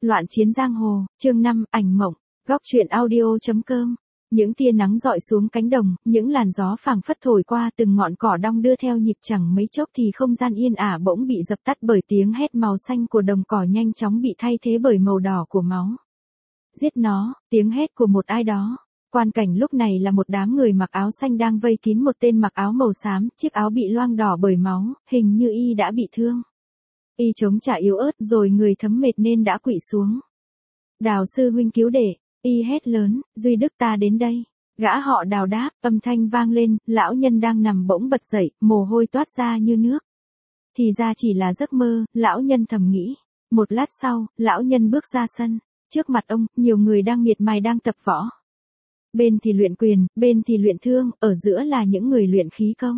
Loạn chiến giang hồ, chương 5, ảnh mộng, góc truyện audio.com. Những tia nắng rọi xuống cánh đồng, những làn gió phảng phất thổi qua từng ngọn cỏ đong đưa theo nhịp, chẳng mấy chốc thì không gian yên ả bỗng bị dập tắt bởi tiếng hét. Màu xanh của đồng cỏ nhanh chóng bị thay thế bởi màu đỏ của máu. Giết nó, tiếng hét của một ai đó. Quan cảnh lúc này là một đám người mặc áo xanh đang vây kín một tên mặc áo màu xám, chiếc áo bị loang đỏ bởi máu, hình như y đã bị thương. Y chống trả yếu ớt rồi người thấm mệt nên đã quỵ xuống. Đào sư huynh cứu đệ, y hét lớn, Duy Đức ta đến đây. Gã họ Đào đáp, âm thanh vang lên, lão nhân đang nằm bỗng bật dậy, mồ hôi toát ra như nước. Thì ra chỉ là giấc mơ, lão nhân thầm nghĩ. Một lát sau, lão nhân bước ra sân. Trước mặt ông, nhiều người đang miệt mài đang tập võ. Bên thì luyện quyền, bên thì luyện thương, ở giữa là những người luyện khí công.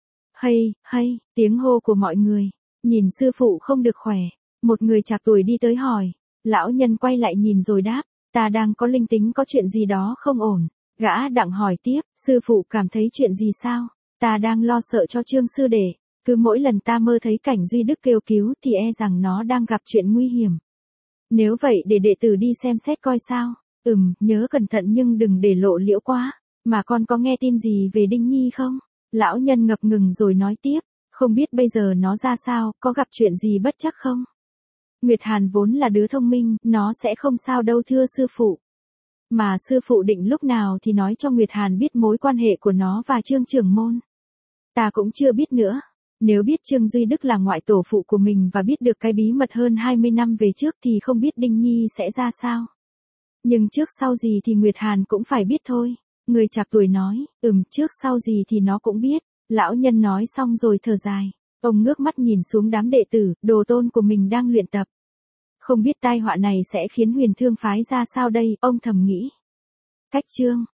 Hay, tiếng hô của mọi người. Nhìn sư phụ không được khỏe. Một người trạc tuổi đi tới hỏi. Lão nhân quay lại nhìn rồi đáp. Ta đang có linh tính có chuyện gì đó không ổn. Gã đặng hỏi tiếp. Sư phụ cảm thấy chuyện gì sao? Ta đang lo sợ cho Trương sư đệ. Cứ mỗi lần ta mơ thấy cảnh Duy Đức kêu cứu thì e rằng nó đang gặp chuyện nguy hiểm. Nếu vậy để đệ tử đi xem xét coi sao. Nhớ cẩn thận nhưng đừng để lộ liễu quá. Mà con có nghe tin gì về Đinh Nhi không? Lão nhân ngập ngừng rồi nói tiếp. Không biết bây giờ nó ra sao, có gặp chuyện gì bất trắc không? Nguyệt Hàn vốn là đứa thông minh, nó sẽ không sao đâu thưa sư phụ. Mà sư phụ định lúc nào thì nói cho Nguyệt Hàn biết mối quan hệ của nó và Trương trưởng môn. Ta cũng chưa biết nữa. Nếu biết Trương Duy Đức là ngoại tổ phụ của mình và biết được cái bí mật hơn 20 năm về trước thì không biết Đinh Nhi sẽ ra sao. Nhưng trước sau gì thì Nguyệt Hàn cũng phải biết thôi. Người trạc tuổi nói, trước sau gì thì nó cũng biết. Lão nhân nói xong rồi thở dài. Ông ngước mắt nhìn xuống đám đệ tử, đồ tôn của mình đang luyện tập. Không biết tai họa này sẽ khiến Huyền Thương phái ra sao đây, ông thầm nghĩ. Cách chương